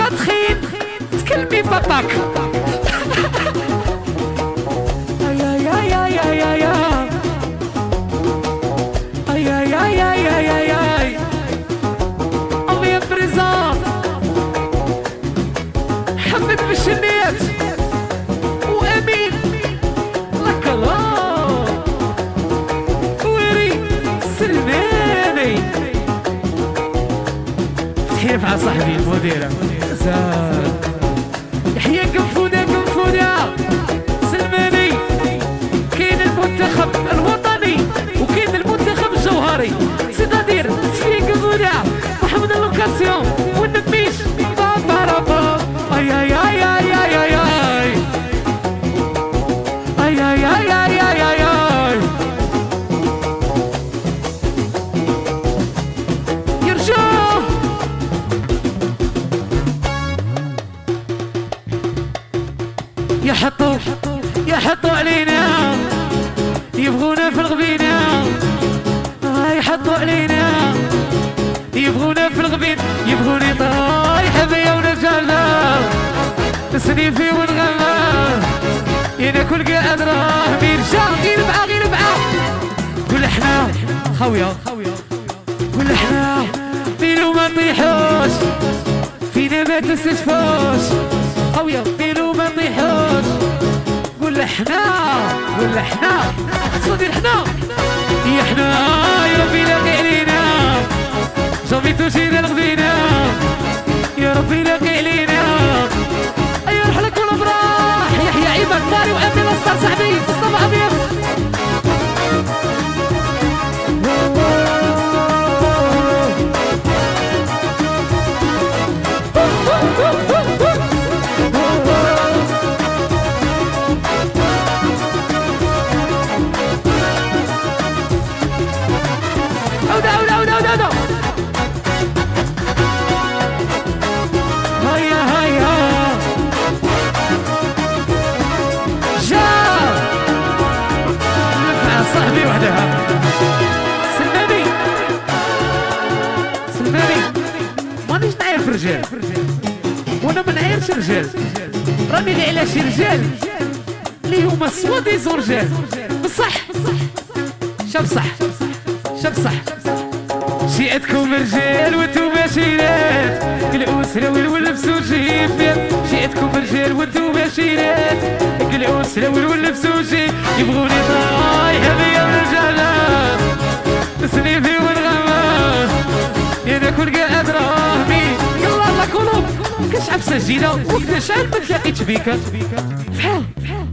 تخين تكلمي باباك. يا يا يا يا يا يا يا يا يا يا يا يا الله يا بريزون حمد بالشنيات وامين لك الله ويري سلماني تحية مع صاحبي المديرة زاد يحيى قنفودة قنفودة سلماني. كاين المنتخب الوطني وكاين المنتخب الجوهري سيدادير تحية قنفودة محمد اللوكاسيون والنبيش بابا رابا. اي اي اي اي اي اي اي اي اي اي اي اي اي يرجعوا يحطوا علينا يبغونا في الغبينة. يحطوا علينا يبغونا في الغبين يبغوني طايحة بيا ونرجعنا سنيفي ونغنى يانا كل قاعد راه بيرجع غير بقى غير بقى. قول احنا خويا قول احنا فينو ما نطيحوش فينا ما تستشفوش خويا فينو ما نطيحوش. قول احنا صدير احنا يا ربي لاقي علينا جامي توجينا الغدينا يا ربي لاقي علينا. ايا روح لك ولا براح يحيى عيبك ماري وامي الاسطر صاحبي مصطفى حبيب. عودة هيا جا نفع صاحبي وحدها سلماني مانيش نعير في رجال وانا ما نعيرش رجال راني اللي على شي رجال اللي هما سوا ديزون رجال بصح شاب صح شيعتكم رجال وانتوما شيرات الأسرة والولف سوجي شيعتكم رجال وانتوما شيرات الأسرة والولف سوجي يبغوني طايحة بيا ورجالة سنيفي ونغمى يانا كل قاعد راهمي يلا الله كلهم كشعب سجيلة وكدا شعل ما تلاقيتش بيك فحال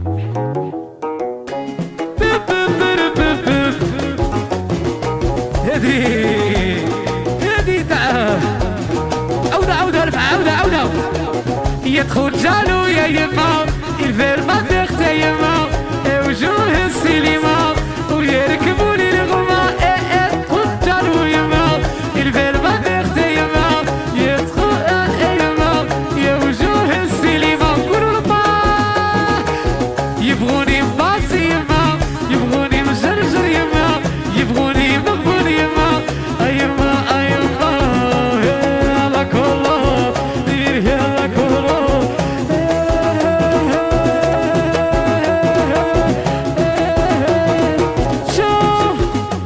هذه تعال عودة رفع يدخل جالو يا يما الفيرما تخت يما وجوه السينما ويركبوا لي الغما خد جالو يما الفيرما تخت يما يدخل يما يا وجوه السينما قولوا لما يبغوني مباسي يما يبغوني مجرجر يما يبغوني مقبول يما ايما يلا كله يلا كله شوف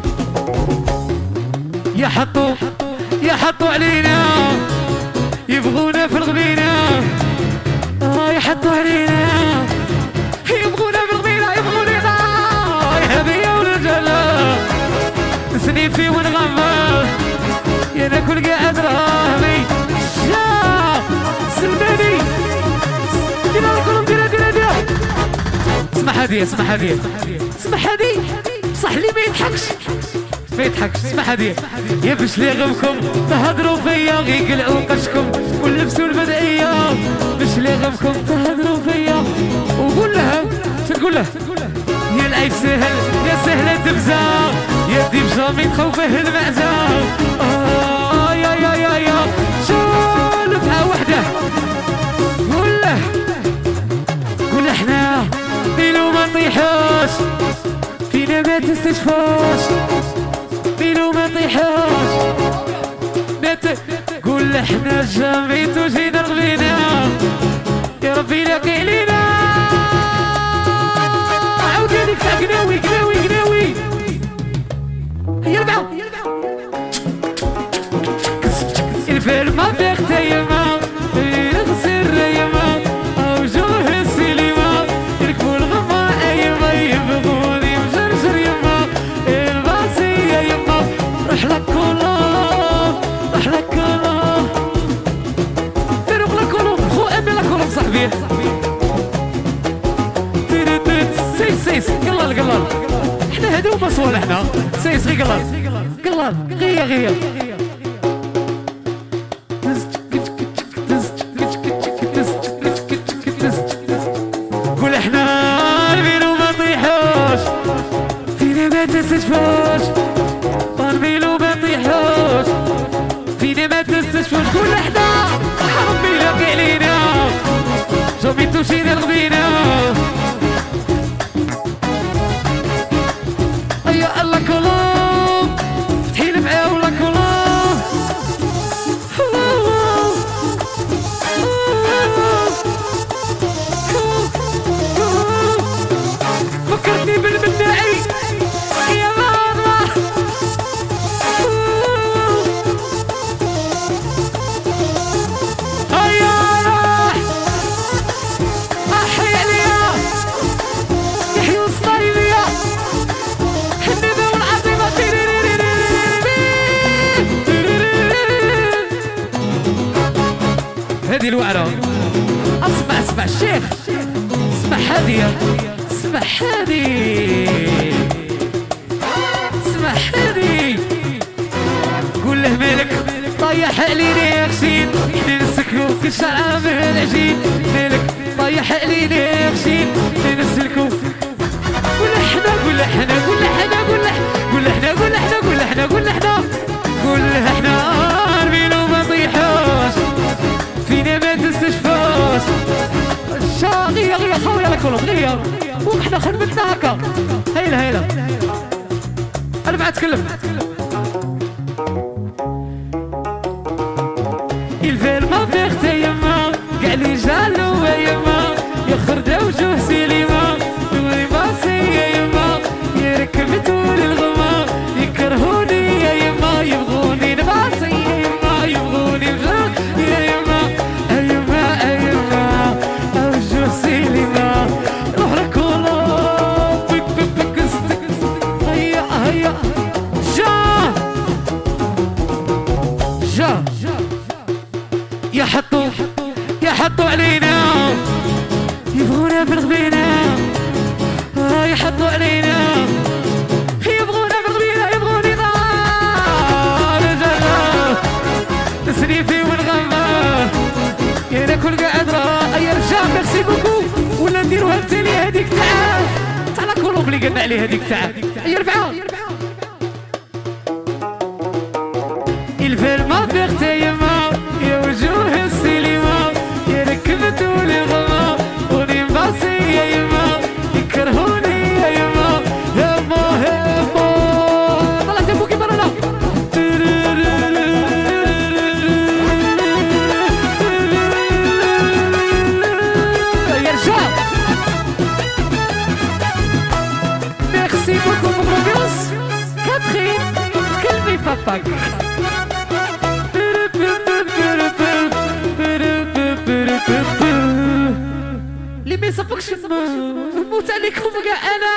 يحطوا علينا يبغونا في الغبينة يحطوا علينا يبغونا في الغبينة يبغوني يا بيا ورجالة سنيفي ونغمى يانا كل قاعد راهمي شا سلماني دينا لكم دينا اسمح هادي صح لي ما يضحكش اسمح هادي يا باش لي غمكم تهضروا فيا يقلعوا قشكم ولبسوا البدعية باش لي غمكم تهضروا فيا وقول لها شنقول له يا العيب سهل يا سهلة تبزا يا دي بجامي تخوفه المعزة يا شولفها وحده قول احنا فينو ما نطيحوش فينا ما تستشفوش فينو ما نطيحوش قول احنا جاميت وجينا رغبينا يا ربي لاقي لينا عاود هذيك تاع قناوي قناوي قناوي هي ربعة الفيلم ما فيه تيما نغسل ريما وجوه السينما يركبوا الغما ايما يبغوني مجرجر يما الباسية يما روح لك كولوم روح لك كولوم فيروق لك كولوم خو امي لك كولوم صاحبي سيس قلال قلال احنا هادو ما صوالحنا سيس غي قلال قلال غيا غيا قول احنا نرميلو ما نطيحوش فينا ما تستشفوش نرميلو ما نطيحوش فينا ما تستشفوش قول احنا ربي لاقي علينا جاميتو شينا رغبينا ايا الله كولوم فتحيل معاه ولا كولوم فكرتني بالمناعي يا ماما هيا راح احي عليا يحيى الصايلية حبيبي والعظيمة هذه الوعرة اسمع الشيخ اسمع هذه اسمع هذه قول له مالك طيح علينا غشين نسلكو كل شعر من العجين مالك طيح علينا غشين نسلكو قول احنا قول احنا قول احنا قول احنا قول احنا قول احنا قول احنا قول احنا نرميلو ما نطيحوش فينا ما تستشفوش غيا غيا خويا لك كلهم غيا وحنا خدمتنا هكا هيلا انا بعد اتكلم الفيل ما بيخت يما قال لي جالو يما يخرج وجوه سليمة نوري باسي يا يما يركب طول الغما يكرهوني يا يما يبغوني نباسي يا يما يبغوني بجوه يا يما ايما ايما وجوه سليمة روح لك والله بك بك بك هيا هيا جا يحطوا علينا يبغونا بالغبينة يحطوا علينا يبغونا بالغبينة يبغوني رجال تسريفي والغمة يا كل قاعد راه يا رجال ميرسي بوكو ولا نديروها التالي هذيك تاع كولوم اللي قلنا عليه هذيك تاع يا ربعة الفيل ما بيخت يما يا وجوه السليمة يا ركبت والغما وني مباسي يا يما يكرهوني يا يما يما يما طلعت ابوكي برانا يا رجال ميرسي بوكو بروبيوس كاترين تكلمي باباك اللي ما يصفقش نموت عليكم كاع انا